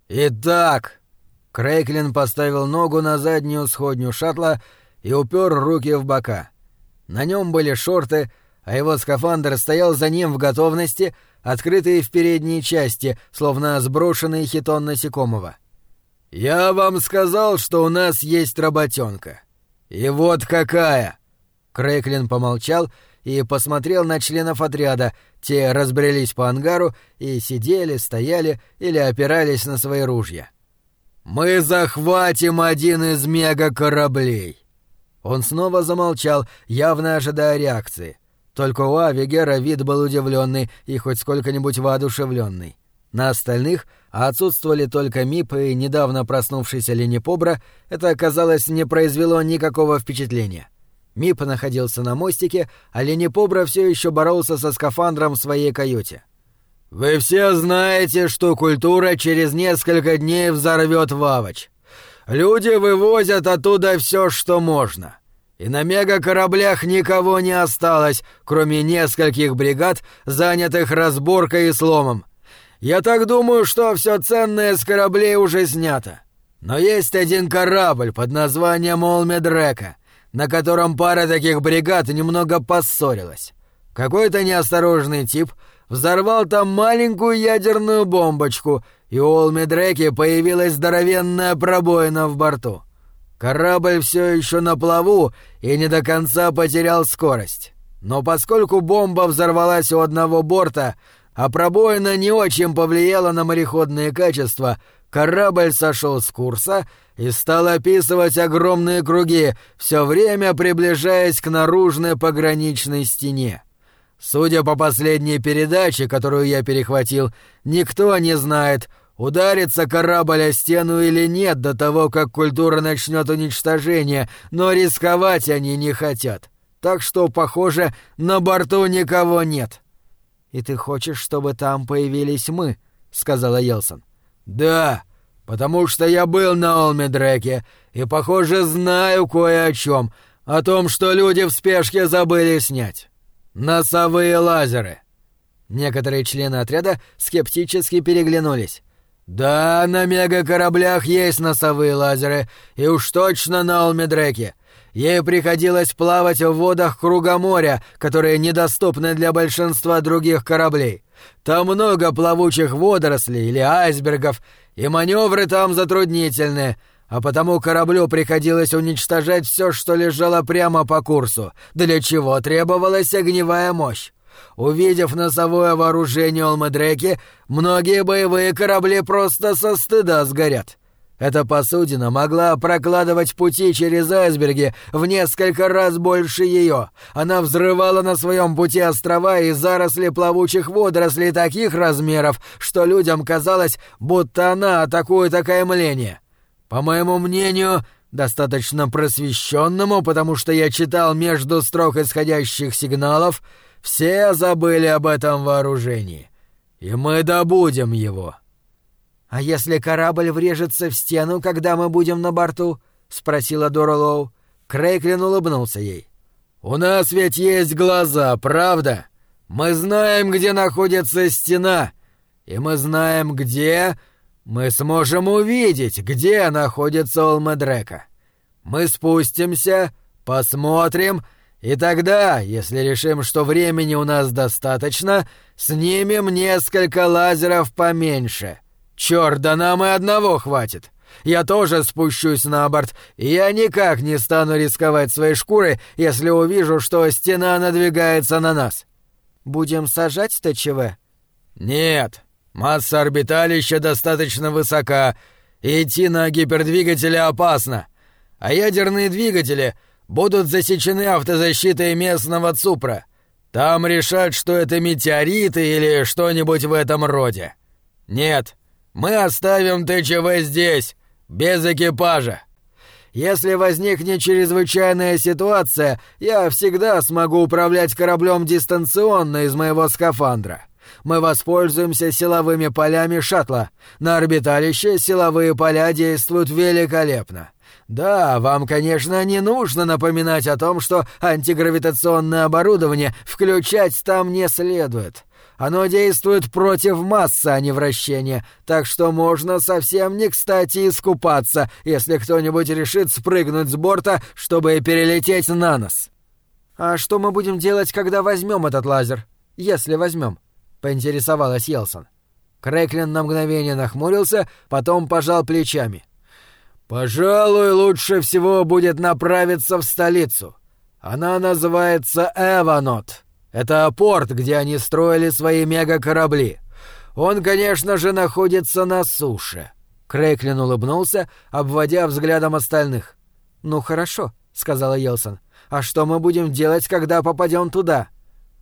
«Итак...» Крейклин поставил ногу на заднюю сходню шаттла и упер руки в бока. На нем были шорты, а его скафандр стоял за ним в готовности, открытый в передней части, словно сброшенный хитон насекомого. «Я вам сказал, что у нас есть работенка. И вот какая!» Крейклин помолчал и посмотрел на членов отряда. Те разбрелись по ангару и сидели, стояли или опирались на свои ружья. «Мы захватим один из мегакораблей!» Он снова замолчал, явно ожидая реакции. Только у Авигера вид был удивленный и хоть сколько-нибудь воодушевленный. На остальных отсутствовали только Мип и недавно проснувшийся Ленипобра. Это, казалось, не произвело никакого впечатления. Мип находился на мостике, а Ленипобра все еще боролся со скафандром в своей каюте. «Вы все знаете, что культура через несколько дней взорвет Вавач. Люди вывозят оттуда все, что можно. И на мегакораблях никого не осталось, кроме нескольких бригад, занятых разборкой и сломом. Я так думаю, что все ценное с кораблей уже снято. Но есть один корабль под названием Олмедрека, на котором пара таких бригад немного поссорилась. Какой-то неосторожный тип взорвал там маленькую ядерную бомбочку, и у Олмедреки появилась здоровенная пробоина в борту. Корабль все еще на плаву и не до конца потерял скорость. Но поскольку бомба взорвалась у одного борта, а пробоина не очень повлияла на мореходные качества, корабль сошел с курса и стал описывать огромные круги, все время приближаясь к наружной пограничной стене. Судя по последней передаче, которую я перехватил, никто не знает, ударится корабль о стену или нет до того, как культура начнет уничтожение, но рисковать они не хотят. Так что, похоже, на борту никого нет. «И ты хочешь, чтобы там появились мы?» — сказала Елсон. «Да, потому что я был на Олмедреке и, похоже, знаю кое о чем, о том, что люди в спешке забыли снять. Носовые лазеры». Некоторые члены отряда скептически переглянулись. «Да, на мегакораблях есть носовые лазеры, и уж точно на Олмедреке. Ей приходилось плавать в водах круга моря, которые недоступны для большинства других кораблей. Там много плавучих водорослей или айсбергов, и маневры там затруднительны, а потому кораблю приходилось уничтожать все, что лежало прямо по курсу, для чего требовалась огневая мощь. Увидев носовое вооружение Олмедреки, многие боевые корабли просто со стыда сгорят. Эта посудина могла прокладывать пути через айсберги в несколько раз больше ее. Она взрывала на своем пути острова и заросли плавучих водорослей таких размеров, что людям казалось, будто она атакует окаймление. По моему мнению, достаточно просвещенному, потому что я читал между строк исходящих сигналов, все забыли об этом вооружении. И мы добудем его. «А если корабль врежется в стену, когда мы будем на борту?» — спросила Дора Лоу. Крейклин улыбнулся ей. «У нас ведь есть глаза, правда? Мы знаем, где находится стена, и мы знаем, где... Мы сможем увидеть, где находится Олмедрека. Мы спустимся, посмотрим, и тогда, если решим, что времени у нас достаточно, снимем несколько лазеров поменьше. Чёрт, да нам и одного хватит. Я тоже спущусь на борт, и я никак не стану рисковать своей шкурой, если увижу, что стена надвигается на нас». «Будем сажать ТЧВ?» «Нет, масса орбиталища достаточно высока, и идти на гипердвигателе опасно, а ядерные двигатели будут засечены автозащитой местного ЦУПРа. Там решат, что это метеориты или что-нибудь в этом роде. Нет, мы оставим ТЧВ здесь, без экипажа. Если возникнет чрезвычайная ситуация, я всегда смогу управлять кораблем дистанционно из моего скафандра. Мы воспользуемся силовыми полями шаттла. На орбиталище силовые поля действуют великолепно. Да, вам, конечно, не нужно напоминать о том, что антигравитационное оборудование включать там не следует. Оно действует против массы, а не вращения, так что можно совсем не кстати искупаться, если кто-нибудь решит спрыгнуть с борта, чтобы перелететь на нос». «А что мы будем делать, когда возьмем этот лазер? Если возьмем?» — поинтересовалась Йелсон. Крэклин на мгновение нахмурился, потом пожал плечами. «Пожалуй, лучше всего будет направиться в столицу. Она называется Эванот. Это порт, где они строили свои мегакорабли. Он, конечно же, находится на суше». Крэклин улыбнулся, обводя взглядом остальных. «Ну хорошо», — сказала Йелсон. «А что мы будем делать, когда попадем туда?»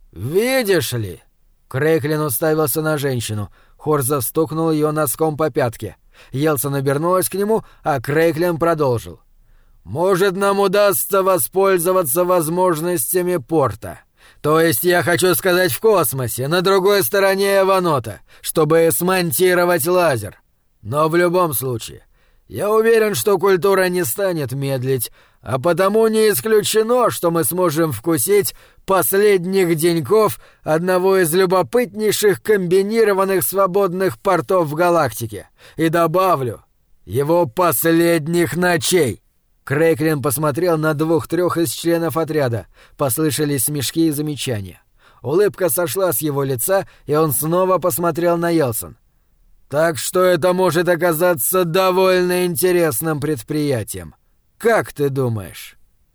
«Видишь ли...» Крэклин уставился на женщину. Хорза стукнул ее носком по пятке. Йелсон обернулась к нему, а Крэклин продолжил. «Может, нам удастся воспользоваться возможностями порта. То есть, я хочу сказать, в космосе, на другой стороне Эванота, чтобы смонтировать лазер. Но в любом случае, я уверен, что культура не станет медлить, а потому не исключено, что мы сможем вкусить последних деньков одного из любопытнейших комбинированных свободных портов в галактике. И добавлю, его последних ночей». Крэклин посмотрел на 2-3 из членов отряда. Послышались смешки и замечания. Улыбка сошла с его лица, и он снова посмотрел на Йелсон. «Так что это может оказаться довольно интересным предприятием. Как ты думаешь?»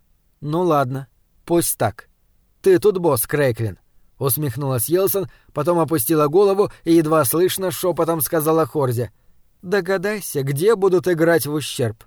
«Ну ладно, пусть так. Ты тут босс, Крэклин», — усмехнулась Йелсон, потом опустила голову и едва слышно шепотом сказала Хорзе. «Догадайся, где будут играть в ущерб».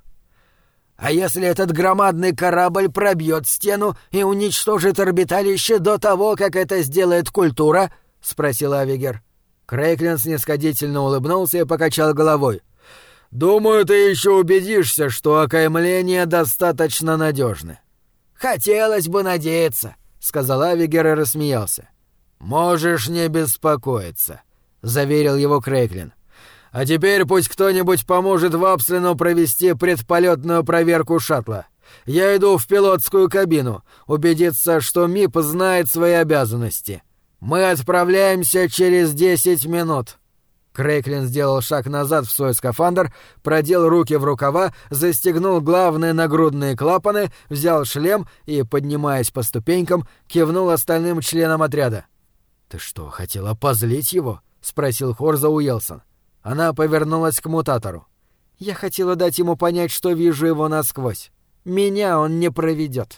«А если этот громадный корабль пробьет стену и уничтожит орбиталище до того, как это сделает культура?» — спросил Авигер. Крэклин снисходительно улыбнулся и покачал головой. «Думаю, ты еще убедишься, что окаймления достаточно надежны». «Хотелось бы надеяться», — сказал Авигер и рассмеялся. «Можешь не беспокоиться», — заверил его Крэклин. «А теперь пусть кто-нибудь поможет Вапслину провести предполетную проверку шаттла. Я иду в пилотскую кабину, убедиться, что МИП знает свои обязанности. Мы отправляемся через 10 минут». Крэклин сделал шаг назад в свой скафандр, продел руки в рукава, застегнул главные нагрудные клапаны, взял шлем и, поднимаясь по ступенькам, кивнул остальным членам отряда. «Ты что, хотела позлить его?» — спросил Хорза у Йелсон. Она повернулась к мутатору. «Я хотела дать ему понять, что вижу его насквозь. Меня он не проведет».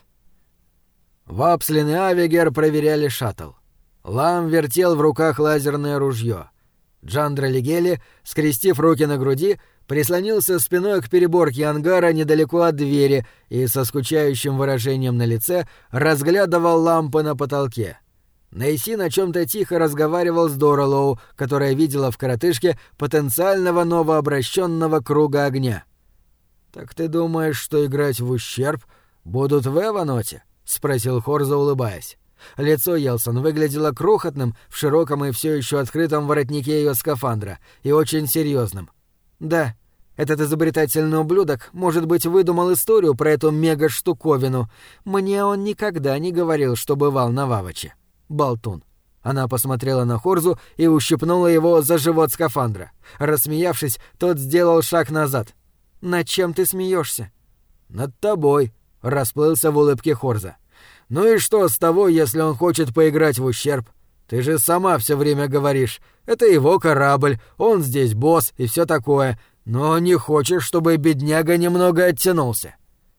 Вапслин и Авигер проверяли шаттл. Лам вертел в руках лазерное ружье. Джандра Лигели, скрестив руки на груди, прислонился спиной к переборке ангара недалеко от двери и со скучающим выражением на лице разглядывал лампы на потолке. Нейсин о чем-то тихо разговаривал с Доролоу, которая видела в коротышке потенциального новообращенного круга огня. «Так ты думаешь, что играть в ущерб будут в Эваноте?» — спросил Хорза, улыбаясь. Лицо Йелсон выглядело крохотным в широком и все еще открытом воротнике ее скафандра и очень серьезным. «Да, этот изобретательный ублюдок, может быть, выдумал историю про эту мега-штуковину. Мне он никогда не говорил, что бывал на Ваваче. Болтун». Она посмотрела на Хорзу и ущипнула его за живот скафандра. Рассмеявшись, тот сделал шаг назад. «Над чем ты смеешься?» «Над тобой», — расплылся в улыбке Хорза. «Ну и что с того, если он хочет поиграть в ущерб? Ты же сама все время говоришь, это его корабль, он здесь босс и все такое, но не хочешь, чтобы бедняга немного оттянулся».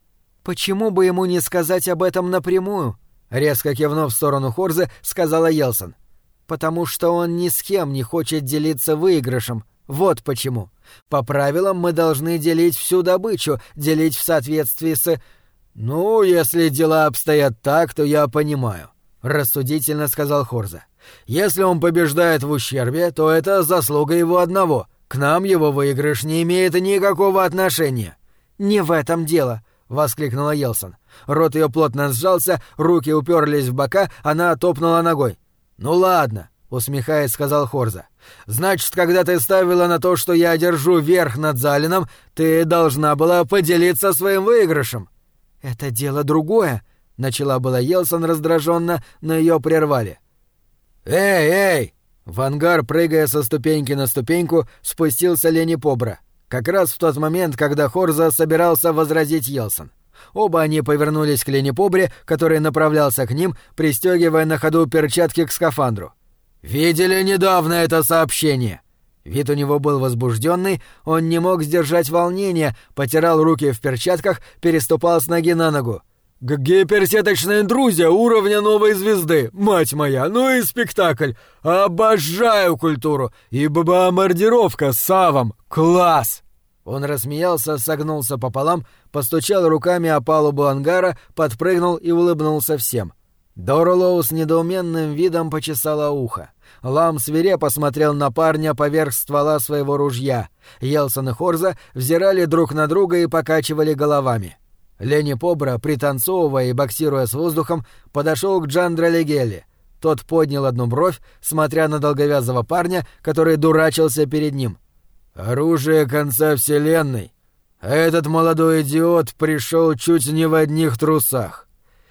«Почему бы ему не сказать об этом напрямую?» — резко кивнув в сторону Хорзы, сказала Йелсон. «Потому что он ни с кем не хочет делиться выигрышем. Вот почему. По правилам мы должны делить всю добычу, делить в соответствии с...» «Ну, если дела обстоят так, то я понимаю», — рассудительно сказал Хорза. «Если он побеждает в ущербе, то это заслуга его одного. К нам его выигрыш не имеет никакого отношения». «Не в этом дело», — воскликнула Йелсон. Рот ее плотно сжался, руки уперлись в бока, она топнула ногой. «Ну ладно», — усмехаясь, сказал Хорза. «Значит, когда ты ставила на то, что я одержу верх над Залином, ты должна была поделиться своим выигрышем». «Это дело другое», — начала была Йелсон раздраженно, но ее прервали. «Эй, эй!» — В ангар, прыгая со ступеньки на ступеньку, спустился Лени Побра. Как раз в тот момент, когда Хорза собирался возразить Йелсон. Оба они повернулись к Лени Побре, который направлялся к ним, пристегивая на ходу перчатки к скафандру. «Видели недавно это сообщение?» Вид у него был возбужденный, он не мог сдержать волнения, потирал руки в перчатках, переступал с ноги на ногу. «Гиперсеточная интрузия уровня новой звезды, мать моя, ну и спектакль! Обожаю культуру! И бомбардировка с Савом! Класс!» Он рассмеялся, согнулся пополам, постучал руками о палубу ангара, подпрыгнул и улыбнулся всем. Доролоу с недоуменным видом почесала ухо. Лам свирепо смотрел на парня поверх ствола своего ружья. Йелсон и Хорза взирали друг на друга и покачивали головами. Лени Побра, пританцовывая и боксируя с воздухом, подошел к Джандро Легелли. Тот поднял одну бровь, смотря на долговязого парня, который дурачился перед ним. «Оружие конца вселенной. А этот молодой идиот пришел чуть не в одних трусах.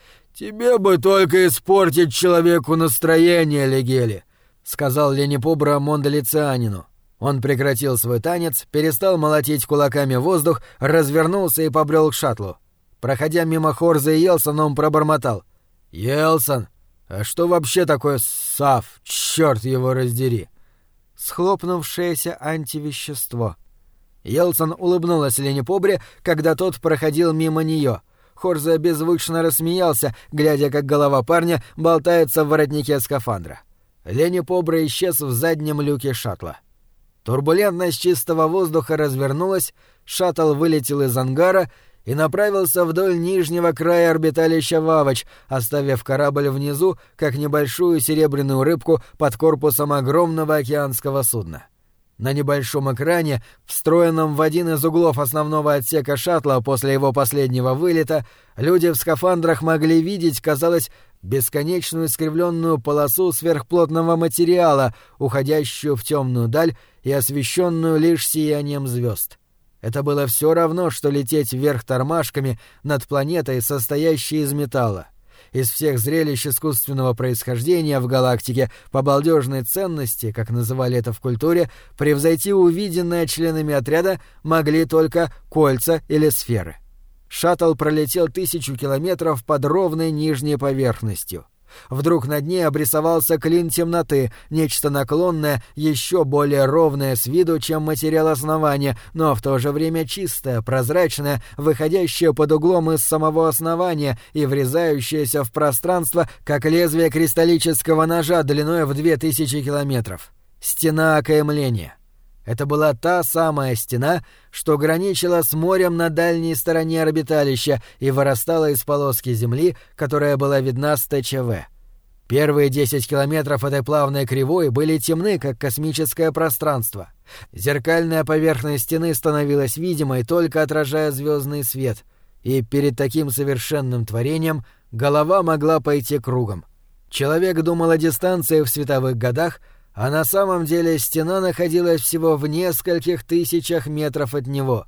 Тебе бы только испортить человеку настроение, Легелли», — сказал Лени Побра Мондолицианину. Он прекратил свой танец, перестал молотить кулаками воздух, развернулся и побрел к шаттлу. Проходя мимо Хорза и Йелсона, он пробормотал. «Йелсон, а что вообще такое САФ, чёрт его раздери?» «Схлопнувшееся антивещество». Йелсон улыбнулась Лени Побре, когда тот проходил мимо неё. Хорза беззвучно рассмеялся, глядя, как голова парня болтается в воротнике скафандра. Лени Побра исчез в заднем люке шаттла. Турбулентность чистого воздуха развернулась, шаттл вылетел из ангара и направился вдоль нижнего края орбиталища Вавач, оставив корабль внизу, как небольшую серебряную рыбку под корпусом огромного океанского судна. На небольшом экране, встроенном в один из углов основного отсека шаттла после его последнего вылета, люди в скафандрах могли видеть, казалось, бесконечную искривленную полосу сверхплотного материала, уходящую в темную даль и освещенную лишь сиянием звезд. Это было все равно, что лететь вверх тормашками над планетой, состоящей из металла. Из всех зрелищ искусственного происхождения в галактике по балдежной ценности, как называли это в культуре, превзойти увиденное членами отряда могли только кольца или сферы. Шаттл пролетел 1000 километров под ровной нижней поверхностью. Вдруг над ней обрисовался клин темноты, нечто наклонное, еще более ровное с виду, чем материал основания, но в то же время чистое, прозрачное, выходящее под углом из самого основания и врезающееся в пространство, как лезвие кристаллического ножа длиной в 2000 километров. Стена окаемления. Это была та самая стена, что граничила с морем на дальней стороне орбиталища и вырастала из полоски Земли, которая была видна с ТЧВ. Первые 10 километров этой плавной кривой были темны, как космическое пространство. Зеркальная поверхность стены становилась видимой, только отражая звездный свет, и перед таким совершенным творением голова могла пойти кругом. Человек думал о дистанции в световых годах, а на самом деле стена находилась всего в нескольких тысячах метров от него.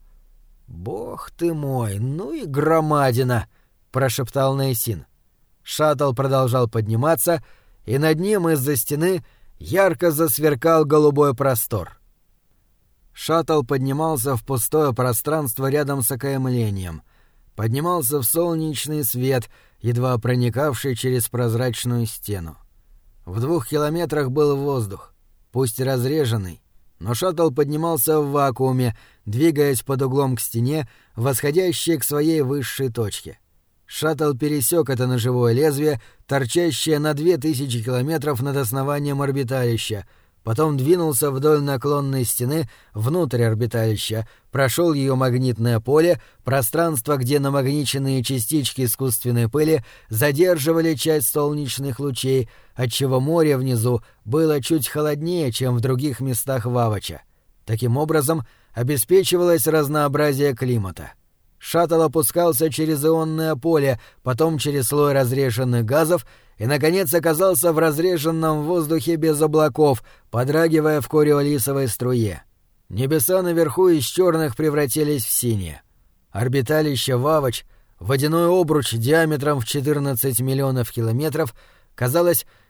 «Бог ты мой, ну и громадина!» — прошептал Нейсин. Шаттл продолжал подниматься, и над ним из-за стены ярко засверкал голубой простор. Шаттл поднимался в пустое пространство рядом с окаемлением. Поднимался в солнечный свет, едва проникавший через прозрачную стену. В 2 километрах был воздух, пусть разреженный, но шаттл поднимался в вакууме, двигаясь под углом к стене, восходящей к своей высшей точке. Шаттл пересек это ножевое лезвие, торчащее на 2000 километров над основанием орбиталища, потом двинулся вдоль наклонной стены внутрь орбиталища, прошел ее магнитное поле, пространство, где намагниченные частички искусственной пыли задерживали часть солнечных лучей, отчего море внизу было чуть холоднее, чем в других местах Вавача. Таким образом, обеспечивалось разнообразие климата. Шаттл опускался через ионное поле, потом через слой разреженных газов и, наконец, оказался в разреженном воздухе без облаков, подрагивая в кориолисовой струе. Небеса наверху из черных превратились в синие. Орбиталище Вавач, водяной обруч диаметром в 14 миллионов километров, казалось,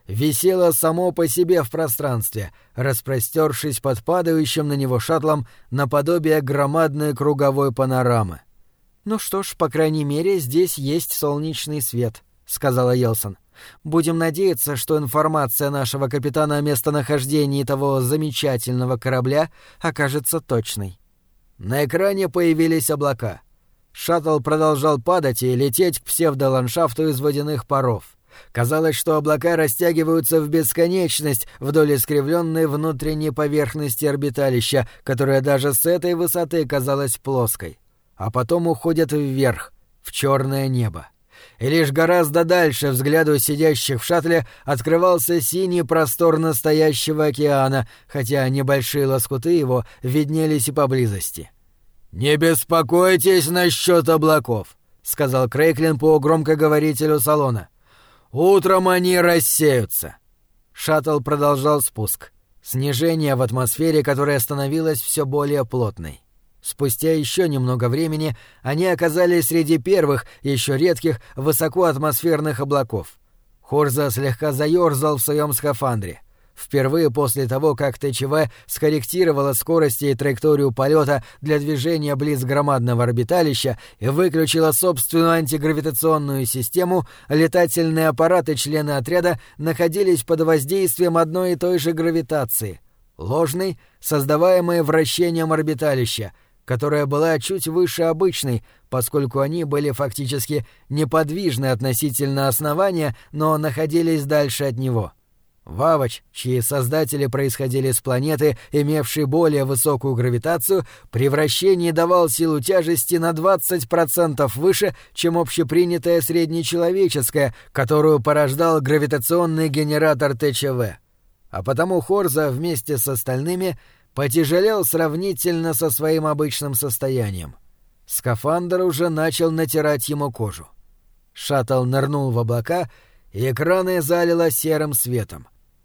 висело само по себе в пространстве, распростёршись под падающим на него шаттлом наподобие громадной круговой панорамы. «Ну что ж, по крайней мере, здесь есть солнечный свет», — сказала Елсон. «Будем надеяться, что информация нашего капитана о местонахождении того замечательного корабля окажется точной». На экране появились облака. Шаттл продолжал падать и лететь к псевдоландшафту из водяных паров. Казалось, что облака растягиваются в бесконечность вдоль искривленной внутренней поверхности орбиталища, которая даже с этой высоты казалась плоской, а потом уходят вверх, в черное небо. И лишь гораздо дальше взгляду сидящих в шаттле открывался синий простор настоящего океана, хотя небольшие лоскуты его виднелись и поблизости. «Не беспокойтесь насчет облаков», — сказал Крейклин по громкоговорителю салона. «Утром они рассеются». Шаттл продолжал спуск. Снижение в атмосфере, которое становилось все более плотной. Спустя еще немного времени они оказались среди первых, еще редких, высокоатмосферных облаков. Хорза слегка заёрзал в своем скафандре. Впервые после того, как ТЧВ скорректировала скорость и траекторию полета для движения близ громадного орбиталища и выключила собственную антигравитационную систему, летательные аппараты члены отряда находились под воздействием одной и той же гравитации — ложной, создаваемой вращением орбиталища, которая была чуть выше обычной, поскольку они были фактически неподвижны относительно основания, но находились дальше от него. Вавач, чьи создатели происходили с планеты, имевшей более высокую гравитацию, при вращении давал силу тяжести на 20% выше, чем общепринятая среднечеловеческая, которую порождал гравитационный генератор ТЧВ. А потому Хорза вместе с остальными потяжелел сравнительно со своим обычным состоянием. Скафандр уже начал натирать ему кожу. Шаттл нырнул в облака, и экраны залило серым светом.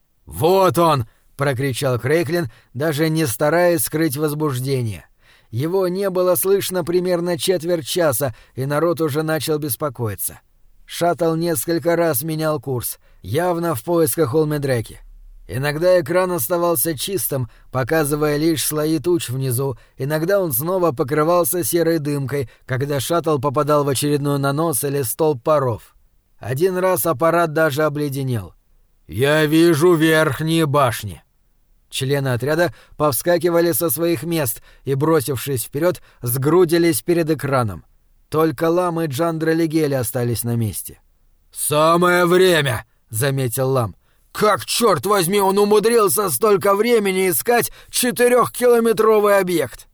«Вот он!» — прокричал Крейклин, даже не стараясь скрыть возбуждение. Его не было слышно примерно четверть часа, и народ уже начал беспокоиться. Шаттл несколько раз менял курс, явно в поисках Олмедреки. Иногда экран оставался чистым, показывая лишь слои туч внизу, иногда он снова покрывался серой дымкой, когда шаттл попадал в очередной нанос или столб паров. Один раз аппарат даже обледенел. «Я вижу верхние башни!» Члены отряда повскакивали со своих мест и, бросившись вперед, сгрудились перед экраном. Только Лам и Джандра Легели остались на месте. «Самое время!» — заметил Лам. «Как, черт возьми, он умудрился столько времени искать 4-километровый объект?»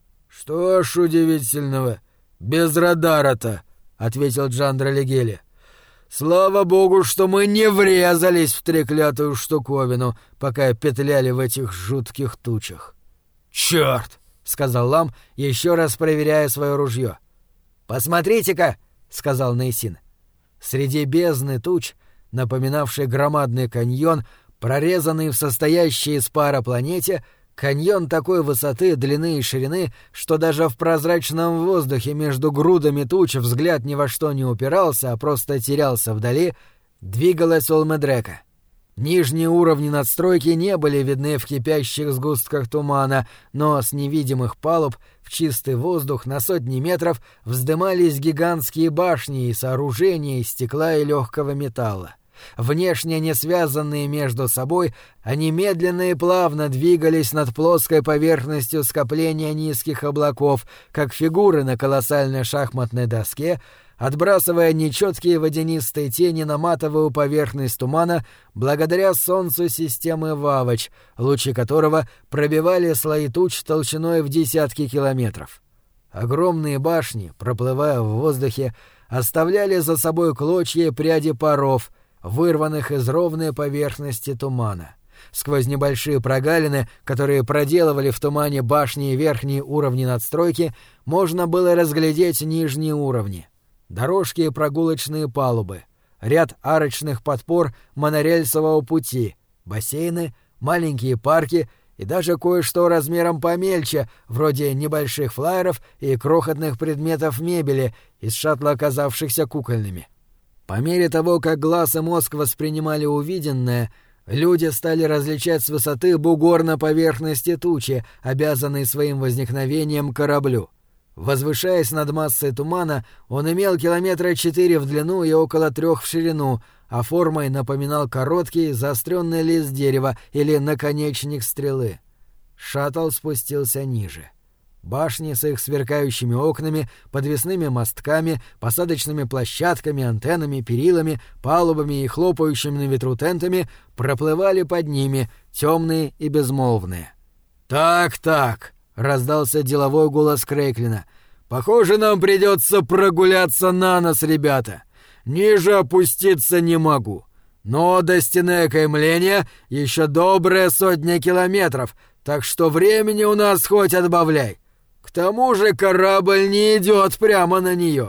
«Что ж удивительного, без радара-то», — ответил Джандра Легели. «Слава богу, что мы не врезались в треклятую штуковину, пока петляли в этих жутких тучах». «Черт!» — сказал Лам, еще раз проверяя свое ружье. «Посмотрите-ка!» — сказал Нейсин. Среди бездны туч, напоминавший громадный каньон, прорезанный в состоящей из пара планете, каньон такой высоты, длины и ширины, что даже в прозрачном воздухе между грудами туч взгляд ни во что не упирался, а просто терялся вдали, двигалась Олмедрека. Нижние уровни надстройки не были видны в кипящих сгустках тумана, но с невидимых палуб в чистый воздух на сотни метров вздымались гигантские башни и сооружения из стекла и легкого металла. Внешне не связанные между собой, они медленно и плавно двигались над плоской поверхностью скопления низких облаков, как фигуры на колоссальной шахматной доске, отбрасывая нечеткие водянистые тени на матовую поверхность тумана благодаря солнцу системы Вавач, лучи которого пробивали слои туч толщиной в десятки километров. Огромные башни, проплывая в воздухе, оставляли за собой клочья и пряди паров, вырванных из ровной поверхности тумана. Сквозь небольшие прогалины, которые проделывали в тумане башни и верхние уровни надстройки, можно было разглядеть нижние уровни. Дорожки и прогулочные палубы, ряд арочных подпор монорельсового пути, бассейны, маленькие парки и даже кое-что размером помельче, вроде небольших флайеров и крохотных предметов мебели, из шаттла оказавшихся кукольными. По мере того, как глаз и мозг воспринимали увиденное, люди стали различать с высоты бугор на поверхности тучи, обязанный своим возникновением кораблю. Возвышаясь над массой тумана, он имел 4 километра в длину и около 3 в ширину, а формой напоминал короткий заостренный лист дерева или наконечник стрелы. Шаттл спустился ниже. Башни с их сверкающими окнами, подвесными мостками, посадочными площадками, антеннами, перилами, палубами и хлопающими на ветру тентами проплывали под ними, темные и безмолвные. «Так», — раздался деловой голос Крейклина, — «похоже, нам придется прогуляться на нос, ребята. Ниже опуститься не могу. Но до стены окаймления еще добрая 100 километров, так что времени у нас хоть отбавляй. К тому же корабль не идет прямо на нее.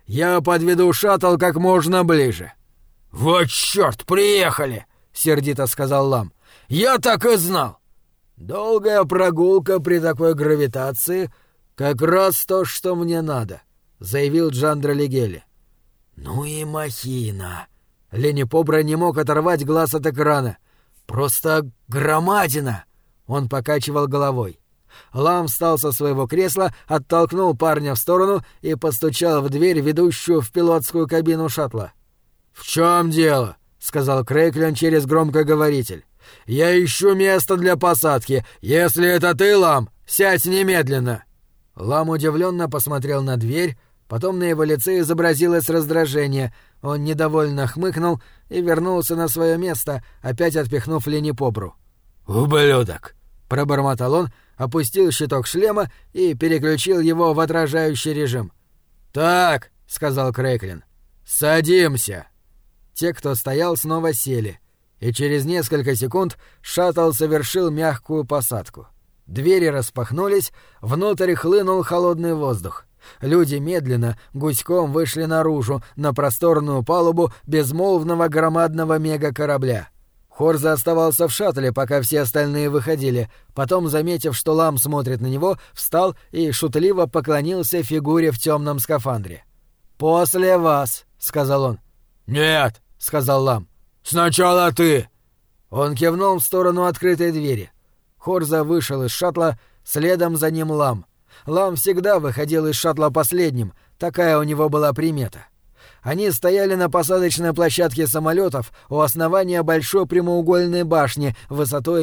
Я подведу шаттл как можно ближе». «Вот черт, приехали!» — сердито сказал Лам. «Я так и знал!» «Долгая прогулка при такой гравитации — как раз то, что мне надо», — заявил Джандро Лигели. «Ну и махина!» Лени Побра не мог оторвать глаз от экрана. «Просто громадина!» Он покачивал головой. Лам встал со своего кресла, оттолкнул парня в сторону и постучал в дверь, ведущую в пилотскую кабину шаттла. «В чем дело?» — сказал Крейклин через громкоговоритель. «Я ищу место для посадки. Если это ты, Лам, сядь немедленно!» Лам удивленно посмотрел на дверь, потом на его лице изобразилось раздражение. Он недовольно хмыкнул и вернулся на свое место, опять отпихнув Лени Побру. «Ублюдок!» — пробормотал он, опустил щиток шлема и переключил его в отражающий режим. «Так», — сказал Крейклин, — «садимся». Те, кто стоял, снова сели, и через несколько секунд шаттл совершил мягкую посадку. Двери распахнулись, внутрь хлынул холодный воздух. Люди медленно, гуськом вышли наружу, на просторную палубу безмолвного громадного мегакорабля. Хорза оставался в шаттле, пока все остальные выходили. Потом, заметив, что Лам смотрит на него, встал и шутливо поклонился фигуре в темном скафандре. «После вас», — сказал он. «Нет», — сказал Лам. «Сначала ты». Он кивнул в сторону открытой двери. Хорза вышел из шаттла, следом за ним Лам. Лам всегда выходил из шаттла последним, такая у него была примета. Они стояли на посадочной площадке самолетов у основания большой прямоугольной башни высотой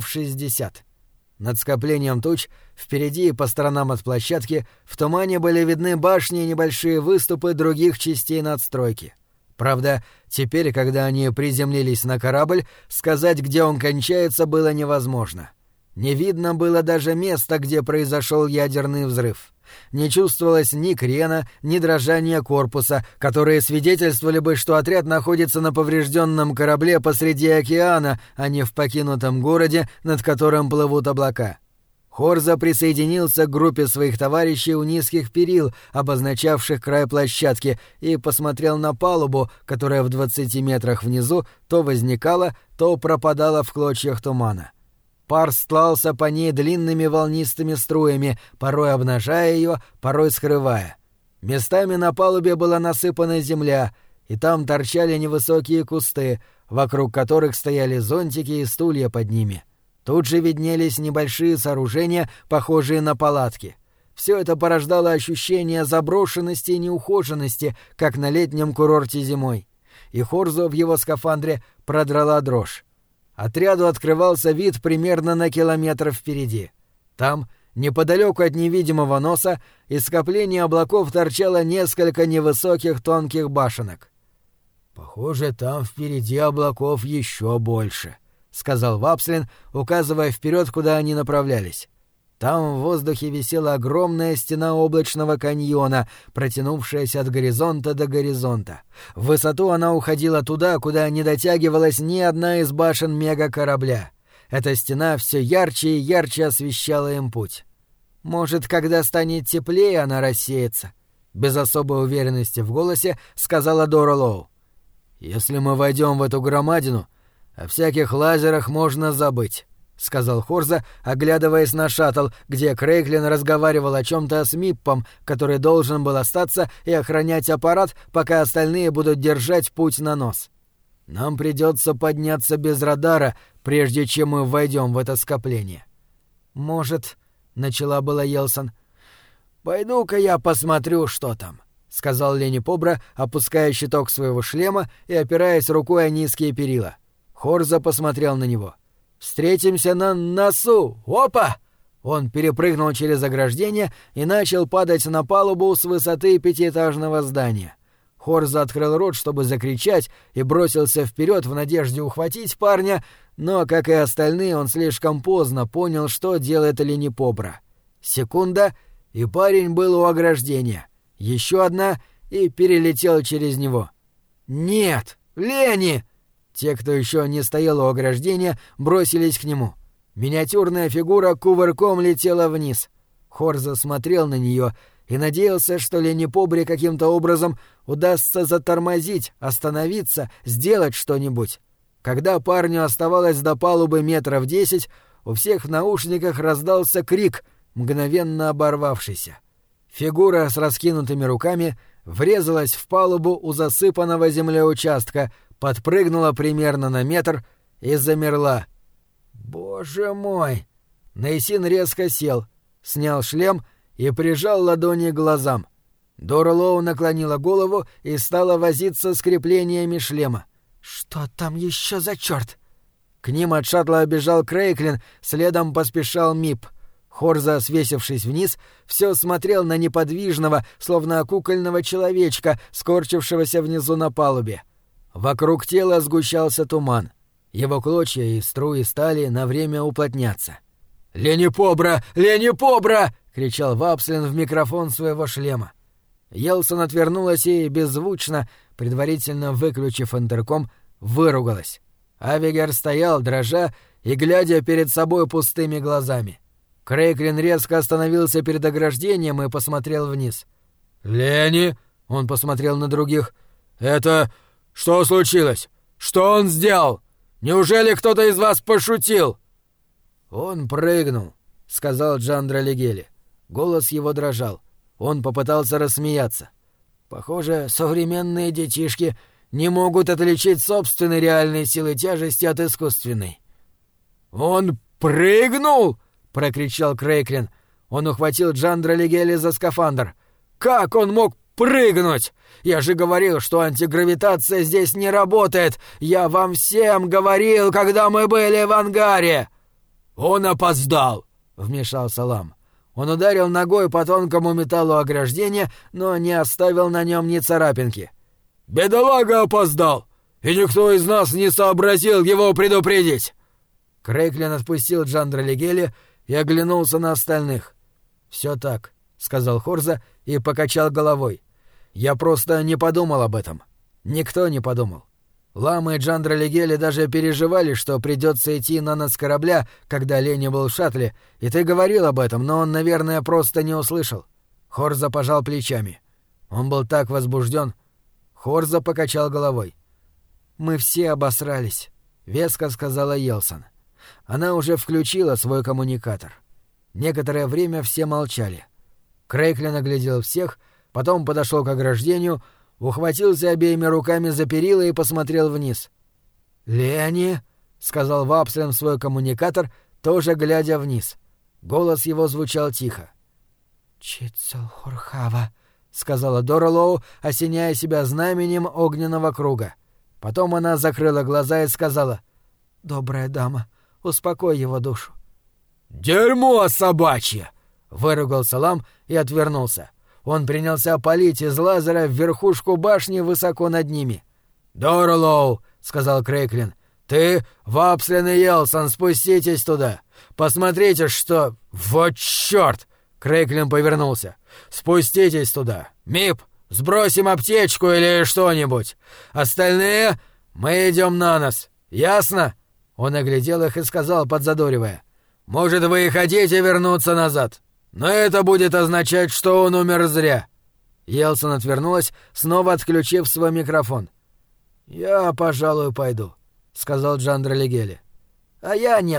60 метров. Над скоплением туч, впереди и по сторонам от площадки, в тумане были видны башни и небольшие выступы других частей надстройки. Правда, теперь, когда они приземлились на корабль, сказать, где он кончается, было невозможно. Не видно было даже места, где произошел ядерный взрыв. Не чувствовалось ни крена, ни дрожания корпуса, которые свидетельствовали бы, что отряд находится на поврежденном корабле посреди океана, а не в покинутом городе, над которым плывут облака. Хорза присоединился к группе своих товарищей у низких перил, обозначавших край площадки, и посмотрел на палубу, которая в 20 метрах внизу то возникала, то пропадала в клочьях тумана. Пар стлался по ней длинными волнистыми струями, порой обнажая ее, порой скрывая. Местами на палубе была насыпана земля, и там торчали невысокие кусты, вокруг которых стояли зонтики и стулья под ними. Тут же виднелись небольшие сооружения, похожие на палатки. Все это порождало ощущение заброшенности и неухоженности, как на летнем курорте зимой. И Хорзу в его скафандре продрала дрожь. Отряду открывался вид примерно на километр впереди. Там, неподалеку от невидимого носа, из скопления облаков торчало несколько невысоких тонких башенок. «Похоже, там впереди облаков еще больше», — сказал Вапслин, указывая вперед, куда они направлялись. Там в воздухе висела огромная стена облачного каньона, протянувшаяся от горизонта до горизонта. В высоту она уходила туда, куда не дотягивалась ни одна из башен мегакорабля. Эта стена все ярче и ярче освещала им путь. «Может, когда станет теплее, она рассеется?» — без особой уверенности в голосе сказала Дора Лоу. «Если мы войдем в эту громадину, о всяких лазерах можно забыть», — — сказал Хорза, оглядываясь на шаттл, где Крейклин разговаривал о чем-то с Миппом, который должен был остаться и охранять аппарат, пока остальные будут держать путь на нос. «Нам придется подняться без радара, прежде чем мы войдем в это скопление». «Может...» — начала была Йелсон. «Пойду-ка я посмотрю, что там», — сказал Лени Побра, опуская щиток своего шлема и опираясь рукой о низкие перила. Хорза посмотрел на него. «Встретимся на носу! Опа!» Он перепрыгнул через ограждение и начал падать на палубу с высоты пятиэтажного здания. Хорза открыл рот, чтобы закричать, и бросился вперед в надежде ухватить парня, но, как и остальные, он слишком поздно понял, что делает Лени Побра. Секунда, и парень был у ограждения. Еще одна, и перелетел через него. «Нет! Лени!» Те, кто еще не стоял у ограждения, бросились к нему. Миниатюрная фигура кувырком летела вниз. Хорза смотрел на нее и надеялся, что Лени Побре каким-то образом удастся затормозить, остановиться, сделать что-нибудь. Когда парню оставалось до палубы 10 метров, у всех в наушниках раздался крик, мгновенно оборвавшийся. Фигура с раскинутыми руками врезалась в палубу у засыпанного землей участка, подпрыгнула примерно на метр и замерла. «Боже мой!» Нейсин резко сел, снял шлем и прижал ладони к глазам. Дора Лоу наклонила голову и стала возиться с креплениями шлема. «Что там еще за черт?» К ним от шаттла бежал Крейклин, следом поспешал Мип. Хорза, свесившись вниз, все смотрел на неподвижного, словно кукольного человечка, скорчившегося внизу на палубе. Вокруг тела сгущался туман. Его клочья и струи стали на время уплотняться. «Лени Побра! Лени Побра!» — кричал Вапслин в микрофон своего шлема. Йелсон отвернулась и беззвучно, предварительно выключив интерком, выругалась. Авигер стоял, дрожа и глядя перед собой пустыми глазами. Крейклин резко остановился перед ограждением и посмотрел вниз. «Лени!» — он посмотрел на других. «Это... что случилось? Что он сделал? Неужели кто-то из вас пошутил?» «Он прыгнул», — сказал Джандра Легели. Голос его дрожал. Он попытался рассмеяться. «Похоже, современные детишки не могут отличить собственной реальной силы тяжести от искусственной». «Он прыгнул?» — прокричал Крейклин. Он ухватил Джандра Легели за скафандр. «Как он мог прыгнуть? Я же говорил, что антигравитация здесь не работает! Я вам всем говорил, когда мы были в ангаре!» «Он опоздал!» — вмешался Лам. Он ударил ногой по тонкому металлу ограждения, но не оставил на нем ни царапинки. «Бедолага опоздал! И никто из нас не сообразил его предупредить!» Крейклин отпустил Джандра Легели и оглянулся на остальных. «Все так», — сказал Хорза и покачал головой. «Я просто не подумал об этом. Никто не подумал. Лама и Джандра Легели даже переживали, что придется идти на нос корабля, когда Лени был в шаттле, и ты говорил об этом, но он, наверное, просто не услышал». Хорза пожал плечами. Он был так возбужден. Хорза покачал головой. «Мы все обосрались», — веско сказала Йелсон. Она уже включила свой коммуникатор. Некоторое время все молчали. Крейклин оглядел всех, потом подошел к ограждению, ухватился обеими руками за перила и посмотрел вниз. «Лени!» — сказал Вапслин в свой коммуникатор, тоже глядя вниз. Голос его звучал тихо. «Чицелхурхава», — сказала Дора Лоу, осеняя себя знаменем огненного круга. Потом она закрыла глаза и сказала: «Добрая дама, успокой его душу». «Дерьмо собачье!» — выругался Лам и отвернулся. Он принялся палить из лазера в верхушку башни высоко над ними. «Дора Лоу», — сказал Крейклин, — «ты, Вапслин и Йелсон, спуститесь туда. Посмотрите, что... Вот чёрт!» Крейклин повернулся. «Спуститесь туда. Мип, сбросим аптечку или что-нибудь. Остальные... мы идем на нос. Ясно?» Он оглядел их и сказал, подзадоривая: «Может, вы и хотите вернуться назад, но это будет означать, что он умер зря». Йелсон отвернулась, снова отключив свой микрофон. «Я, пожалуй, пойду», — сказал Джандра Легели. «А я нет», —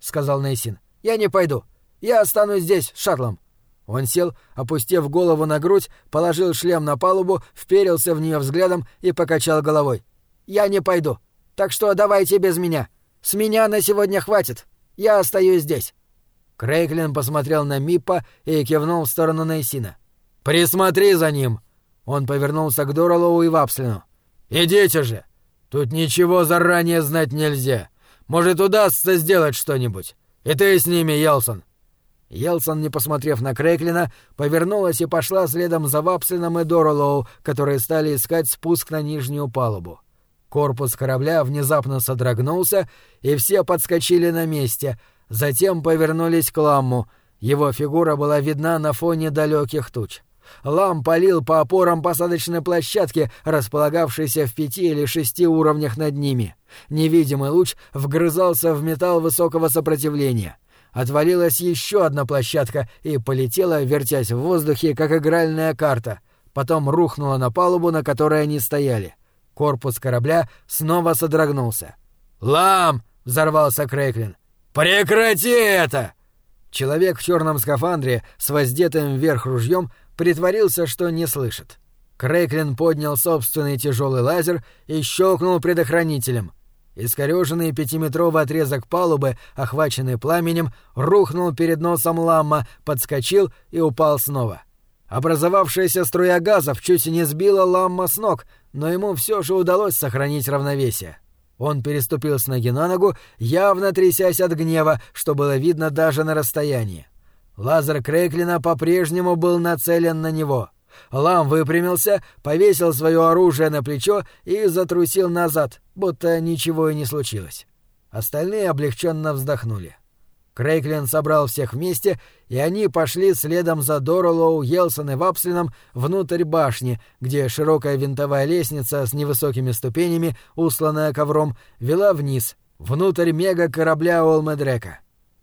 сказал Нейсин. «Я не пойду. Я останусь здесь с шаттлом». Он сел, опустив голову на грудь, положил шлем на палубу, вперился в нее взглядом и покачал головой. «Я не пойду. Так что давайте без меня. С меня на сегодня хватит. Я остаюсь здесь». Крейклин посмотрел на Миппа и кивнул в сторону Нейсина. «Присмотри за ним!» Он повернулся к Доролоу и Вапслину. «Идите же! Тут ничего заранее знать нельзя. Может, удастся сделать что-нибудь. И ты с ними, Елсон!» Елсон, не посмотрев на Крейклина, повернулась и пошла следом за Вапслином и Доролоу, которые стали искать спуск на нижнюю палубу. Корпус корабля внезапно содрогнулся, и все подскочили на месте, затем повернулись к Ламму. Его фигура была видна на фоне далеких туч. Лам палил по опорам посадочной площадки, располагавшейся в 5 или 6 уровнях над ними. Невидимый луч вгрызался в металл высокого сопротивления. Отвалилась еще одна площадка и полетела, вертясь в воздухе, как игральная карта. Потом рухнула на палубу, на которой они стояли. Корпус корабля снова содрогнулся. «Лам!» — взорвался Крейклин. «Прекрати это!» Человек в черном скафандре с воздетым вверх ружьем притворился, что не слышит. Крейклин поднял собственный тяжелый лазер и щелкнул предохранителем. Искорёженный 5-метровый отрезок палубы, охваченный пламенем, рухнул перед носом Ламма, подскочил и упал снова. Образовавшаяся струя газов чуть не сбила Ламма с ног, но ему все же удалось сохранить равновесие. Он переступил с ноги на ногу, явно трясясь от гнева, что было видно даже на расстоянии. Лазер Крейклина по-прежнему был нацелен на него. Лам выпрямился, повесил свое оружие на плечо и затрусил назад, будто ничего и не случилось. Остальные облегченно вздохнули. Крейклин собрал всех вместе, и они пошли следом за Доролоу, Елсон и Вапслином внутрь башни, где широкая винтовая лестница с невысокими ступенями, усланная ковром, вела вниз, внутрь мега-корабля Олмедрека.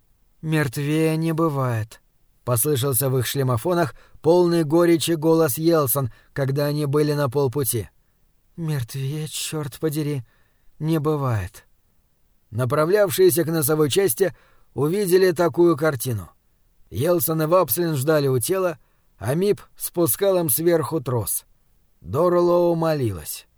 «Мертвее не бывает», — послышался в их шлемофонах полный горечи голос Елсон, когда они были на полпути. «Мертвее, чёрт подери, не бывает». Направлявшиеся к носовой части увидели такую картину. Елсон и Вапслин ждали у тела, а Мип спускал им сверху трос. Доролоу молилась.